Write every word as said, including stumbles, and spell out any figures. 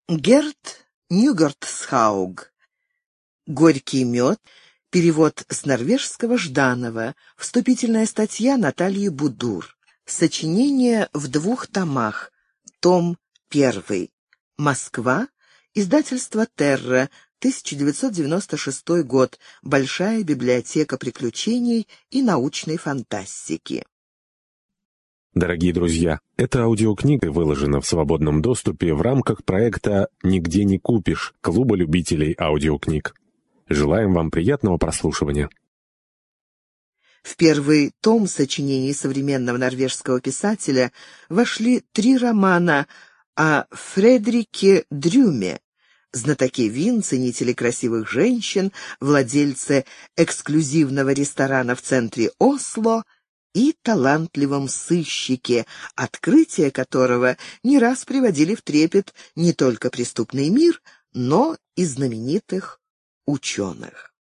Герт Нюгертсхауг. «Горький мед». Перевод с норвежского Жданова. Вступительная статья Натальи Будур. Сочинение в двух томах. Том первый. Москва. Издательство «Терра». тысяча девятьсот девяносто шестой год. Большая библиотека приключений и научной фантастики. Дорогие друзья, эта аудиокнига выложена в свободном доступе в рамках проекта «Нигде не купишь» Клуба любителей аудиокниг. Желаем вам приятного прослушивания. В первый том сочинений современного норвежского писателя вошли три романа о Фредерике Дрюме, знатоки вин, ценители красивых женщин, владельцы эксклюзивного ресторана в центре Осло и талантливом сыщике, открытия которого не раз приводили в трепет не только преступный мир, но и знаменитых ученых.